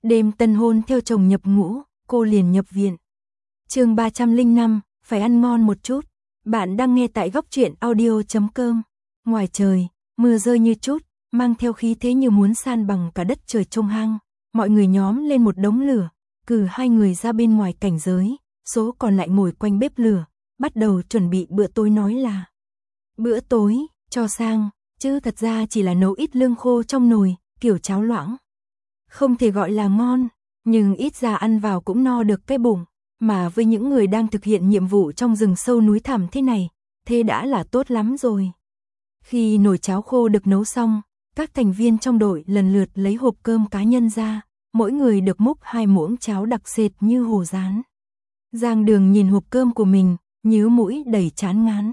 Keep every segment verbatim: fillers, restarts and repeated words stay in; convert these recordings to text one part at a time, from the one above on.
Đêm tân hôn theo chồng nhập ngũ, cô liền nhập viện. Chương ba trăm lẻ năm, phải ăn ngon một chút. Bạn đang nghe tại góc truyện audio chấm com. Ngoài trời, mưa rơi như chút, mang theo khí thế như muốn san bằng cả đất trời trong hang. Mọi người nhóm lên một đống lửa, cử hai người ra bên ngoài cảnh giới, số còn lại ngồi quanh bếp lửa, bắt đầu chuẩn bị bữa tối, nói là bữa tối, cho sang, chứ thật ra chỉ là nấu ít lương khô trong nồi, kiểu cháo loãng. Không thể gọi là ngon, nhưng ít ra ăn vào cũng no được cái bụng, mà với những người đang thực hiện nhiệm vụ trong rừng sâu núi thẳm thế này, thế đã là tốt lắm rồi. Khi nồi cháo khô được nấu xong, các thành viên trong đội lần lượt lấy hộp cơm cá nhân ra, mỗi người được múc hai muỗng cháo đặc sệt như hồ rán. Giang Đường nhìn hộp cơm của mình, nhíu mũi đầy chán ngán.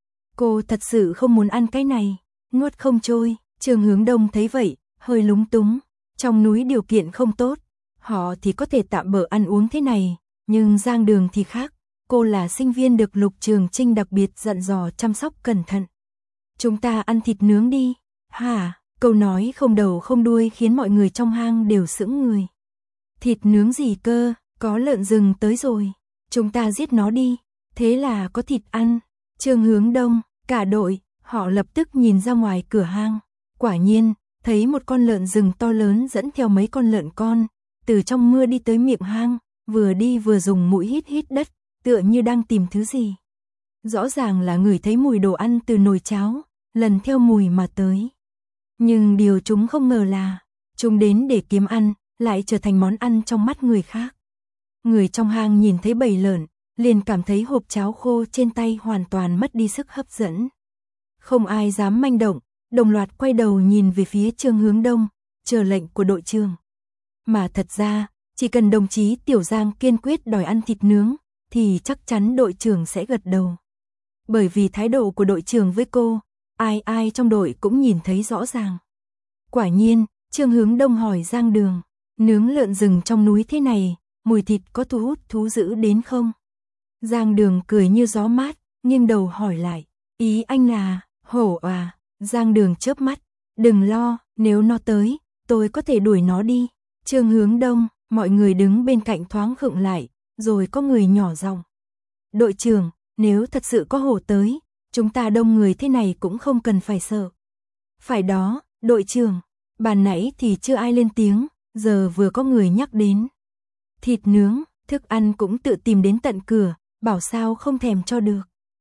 Cô thật sự không muốn ăn cái này, nuốt không trôi. Trường Hướng Đông thấy vậy, hơi lúng túng. Trong núi điều kiện không tốt, họ thì có thể tạm bỡ ăn uống thế này, nhưng Giang Đường thì khác. Cô là sinh viên được Lục Trường Trinh đặc biệt dặn dò chăm sóc cẩn thận. Chúng ta ăn thịt nướng đi. Hả? Câu nói không đầu không đuôi khiến mọi người trong hang đều sững người. Thịt nướng gì cơ? Có lợn rừng tới rồi. Chúng ta giết nó đi. Thế là có thịt ăn. Trường Hướng Đông, cả đội, họ lập tức nhìn ra ngoài cửa hang. Quả nhiên, thấy một con lợn rừng to lớn dẫn theo mấy con lợn con, từ trong mưa đi tới miệng hang, vừa đi vừa dùng mũi hít hít đất, tựa như đang tìm thứ gì. Rõ ràng là ngửi thấy mùi đồ ăn từ nồi cháo, lần theo mùi mà tới. Nhưng điều chúng không ngờ là, chúng đến để kiếm ăn, lại trở thành món ăn trong mắt người khác. Người trong hang nhìn thấy bầy lợn, liền cảm thấy hộp cháo khô trên tay hoàn toàn mất đi sức hấp dẫn. Không ai dám manh động, đồng loạt quay đầu nhìn về phía Trường Hướng Đông, chờ lệnh của đội trưởng. Mà thật ra, chỉ cần đồng chí Tiểu Giang kiên quyết đòi ăn thịt nướng, thì chắc chắn đội trưởng sẽ gật đầu. Bởi vì thái độ của đội trưởng với cô, ai ai trong đội cũng nhìn thấy rõ ràng. Quả nhiên, Trường Hướng Đông hỏi Giang Đường, nướng lợn rừng trong núi thế này, mùi thịt có thu hút thú dữ đến không? Giang Đường cười như gió mát, nghiêng đầu hỏi lại, ý anh là, hổ à? Giang Đường chớp mắt, đừng lo, nếu nó tới, tôi có thể đuổi nó đi. Trường Hướng Đông, mọi người đứng bên cạnh thoáng khựng lại, rồi có người nhỏ giọng. Đội trưởng, nếu thật sự có hổ tới, chúng ta đông người thế này cũng không cần phải sợ. Phải đó, đội trưởng, bàn nãy thì chưa ai lên tiếng, giờ vừa có người nhắc đến. Thịt nướng, thức ăn cũng tự tìm đến tận cửa, bảo sao không thèm cho được.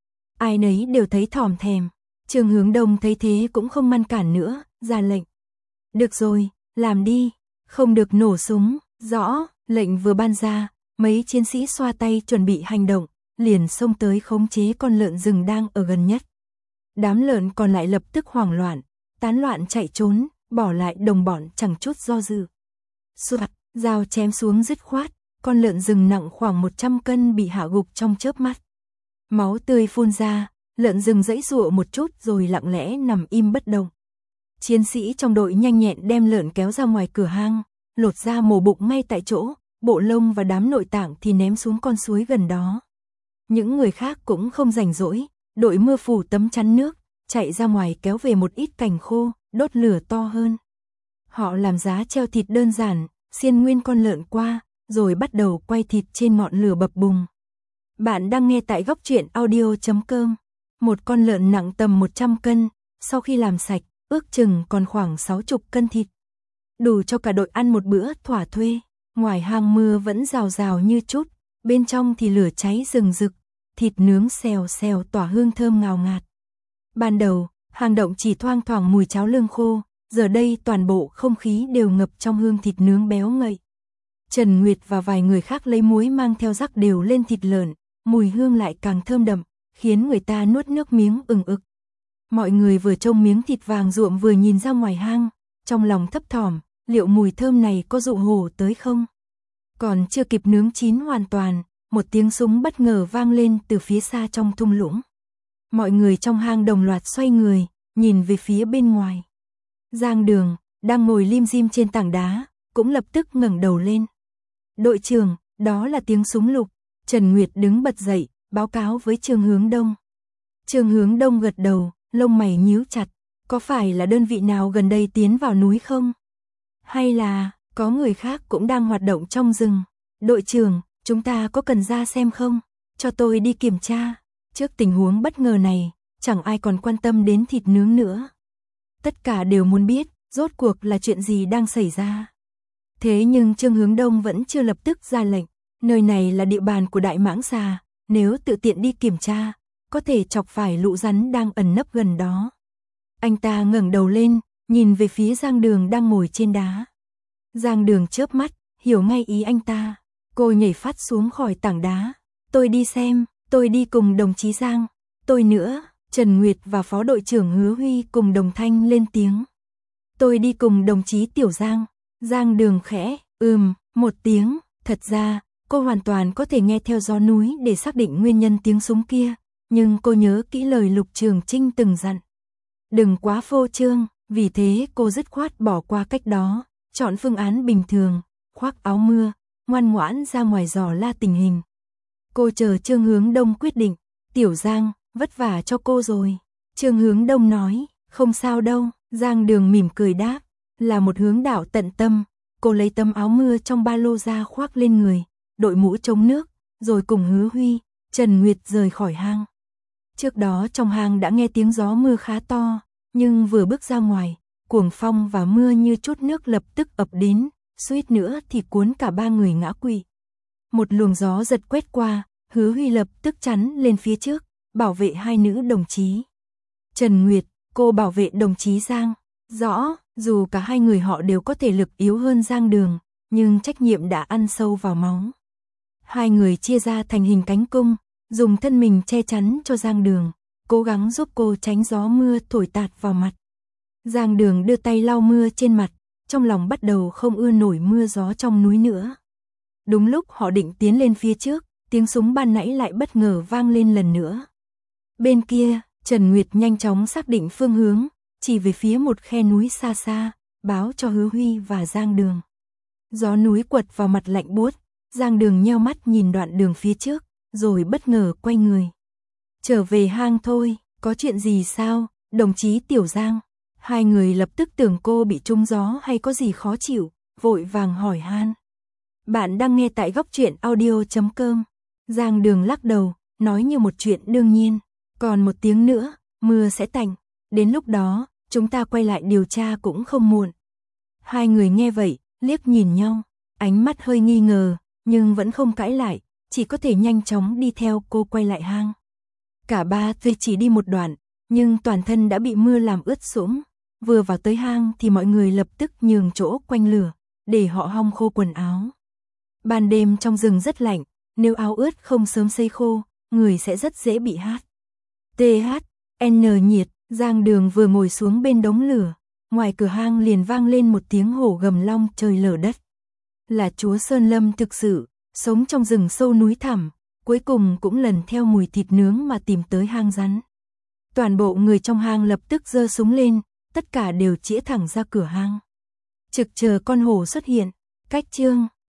Ai nấy đều thấy thòm thèm. Trường Hướng Đông thấy thế cũng không ngăn cản nữa, ra lệnh. Được rồi, làm đi, không được nổ súng, rõ, lệnh vừa ban ra, mấy chiến sĩ xoa tay chuẩn bị hành động, liền xông tới khống chế con lợn rừng đang ở gần nhất. Đám lợn còn lại lập tức hoảng loạn, tán loạn chạy trốn, bỏ lại đồng bọn chẳng chút do dự. Soạt, dao chém xuống dứt khoát, con lợn rừng nặng khoảng một trăm cân bị hạ gục trong chớp mắt. Máu tươi phun ra. Lợn rừng giãy giụa một chút rồi lặng lẽ nằm im bất động. Chiến sĩ trong đội nhanh nhẹn đem lợn kéo ra ngoài cửa hang, lột ra mổ bụng ngay tại chỗ, bộ lông và đám nội tạng thì ném xuống con suối gần đó. Những người khác cũng không rảnh rỗi, đội mưa phủ tấm chắn nước, chạy ra ngoài kéo về một ít cành khô, đốt lửa to hơn. Họ làm giá treo thịt đơn giản, xiên nguyên con lợn qua, rồi bắt đầu quay thịt trên ngọn lửa bập bùng. Bạn đang nghe tại góc truyện audio chấm com. Một con lợn nặng tầm một trăm cân, sau khi làm sạch, ước chừng còn khoảng sáu mươi cân thịt. Đủ cho cả đội ăn một bữa thỏa thuê. Ngoài hang mưa vẫn rào rào như chút, bên trong thì lửa cháy rừng rực, thịt nướng xèo xèo tỏa hương thơm ngào ngạt. Ban đầu, hang động chỉ thoang thoảng mùi cháo lương khô, giờ đây toàn bộ không khí đều ngập trong hương thịt nướng béo ngậy. Trần Nguyệt và vài người khác lấy muối mang theo rắc đều lên thịt lợn, mùi hương lại càng thơm đậm, khiến người ta nuốt nước miếng ừng ực. Mọi người vừa trông miếng thịt vàng ruộm vừa nhìn ra ngoài hang, trong lòng thấp thỏm, liệu mùi thơm này có dụ hổ tới không? Còn chưa kịp nướng chín hoàn toàn, một tiếng súng bất ngờ vang lên từ phía xa trong thung lũng. Mọi người trong hang đồng loạt xoay người, nhìn về phía bên ngoài. Giang Đường, đang ngồi lim dim trên tảng đá, cũng lập tức ngẩng đầu lên. Đội trưởng, đó là tiếng súng lục. Trần Nguyệt đứng bật dậy, báo cáo với Trường Hướng Đông. Trường Hướng Đông gật đầu, lông mày nhíu chặt. Có phải là đơn vị nào gần đây tiến vào núi không? Hay là, Có người khác cũng đang hoạt động trong rừng. Đội trưởng, chúng ta có cần ra xem không? Cho tôi đi kiểm tra. Trước tình huống bất ngờ này, chẳng ai còn quan tâm đến thịt nướng nữa. Tất cả đều muốn biết, rốt cuộc là chuyện gì đang xảy ra. Thế nhưng Trương Hướng Đông vẫn chưa lập tức ra lệnh. Nơi này là địa bàn của Đại Mãng Xà, nếu tự tiện đi kiểm tra, có thể chọc phải lũ rắn đang ẩn nấp gần đó. Anh ta ngẩng đầu lên, nhìn về phía Giang Đường đang ngồi trên đá. Giang Đường chớp mắt, hiểu ngay ý anh ta. Cô nhảy phát xuống khỏi tảng đá. Tôi đi xem, tôi đi cùng đồng chí Giang. Tôi nữa, Trần Nguyệt và Phó đội trưởng Hứa Huy cùng đồng thanh lên tiếng. Tôi đi cùng đồng chí Tiểu Giang. Giang Đường khẽ, ừm, một tiếng. Thật ra, cô hoàn toàn có thể nghe theo gió núi để xác định nguyên nhân tiếng súng kia. Nhưng cô nhớ kỹ lời Lục Trường Trinh từng dặn. Đừng quá phô trương, vì thế cô dứt khoát bỏ qua cách đó. Chọn phương án bình thường, khoác áo mưa, ngoan ngoãn ra ngoài dò la tình hình. Cô chờ Trương Hướng Đông quyết định. Tiểu Giang, vất vả cho cô rồi. Trương Hướng Đông nói, không sao đâu. Giang Đường mỉm cười đáp, là một hướng đạo tận tâm. Cô lấy tấm áo mưa trong ba lô ra khoác lên người, đội mũ chống nước, rồi cùng Hứa Huy, Trần Nguyệt rời khỏi hang. Trước đó trong hang đã nghe tiếng gió mưa khá to, nhưng vừa bước ra ngoài, cuồng phong và mưa như chút nước lập tức ập đến, suýt nữa thì cuốn cả ba người ngã quỵ. Một luồng gió giật quét qua, Hứa Huy lập tức chắn lên phía trước, bảo vệ hai nữ đồng chí. Trần Nguyệt, cô bảo vệ đồng chí Giang. Rõ, dù cả hai người họ đều có thể lực yếu hơn Giang Đường, nhưng trách nhiệm đã ăn sâu vào máu. Hai người chia ra thành hình cánh cung, dùng thân mình che chắn cho Giang Đường, cố gắng giúp cô tránh gió mưa thổi tạt vào mặt. Giang Đường đưa tay lau mưa trên mặt, trong lòng bắt đầu không ưa nổi mưa gió trong núi nữa. Đúng lúc họ định tiến lên phía trước, tiếng súng ban nãy lại bất ngờ vang lên lần nữa. Bên kia, Trần Nguyệt nhanh chóng xác định phương hướng, chỉ về phía một khe núi xa xa, báo cho Hứa Huy và Giang Đường. Gió núi quật vào mặt lạnh buốt, Giang Đường nheo mắt nhìn đoạn đường phía trước, rồi bất ngờ quay người. Trở về hang thôi, có chuyện gì sao, đồng chí Tiểu Giang? Hai người lập tức tưởng cô bị trúng gió hay có gì khó chịu, vội vàng hỏi han. Bạn đang nghe tại góc truyện audio chấm com. Giang Đường lắc đầu, nói như một chuyện đương nhiên. Còn một tiếng nữa, mưa sẽ tạnh. Đến lúc đó, chúng ta quay lại điều tra cũng không muộn. Hai người nghe vậy, liếc nhìn nhau, ánh mắt hơi nghi ngờ, nhưng vẫn không cãi lại, chỉ có thể nhanh chóng đi theo cô quay lại hang. Cả ba tuy chỉ đi một đoạn, nhưng toàn thân đã bị mưa làm ướt sũng. Vừa vào tới hang thì mọi người lập tức nhường chỗ quanh lửa, để họ hong khô quần áo. Ban đêm trong rừng rất lạnh, nếu áo ướt không sớm sấy khô, người sẽ rất dễ bị hát. tê hát en nhiệt, Giang Đường vừa ngồi xuống bên đống lửa, ngoài cửa hang liền vang lên một tiếng hổ gầm long trời lở đất. Là chúa Sơn Lâm thực sự, sống trong rừng sâu núi thẳm, cuối cùng cũng lần theo mùi thịt nướng mà tìm tới hang rắn. Toàn bộ người trong hang lập tức giơ súng lên, tất cả đều chĩa thẳng ra cửa hang. Trực chờ con hổ xuất hiện. Cách chương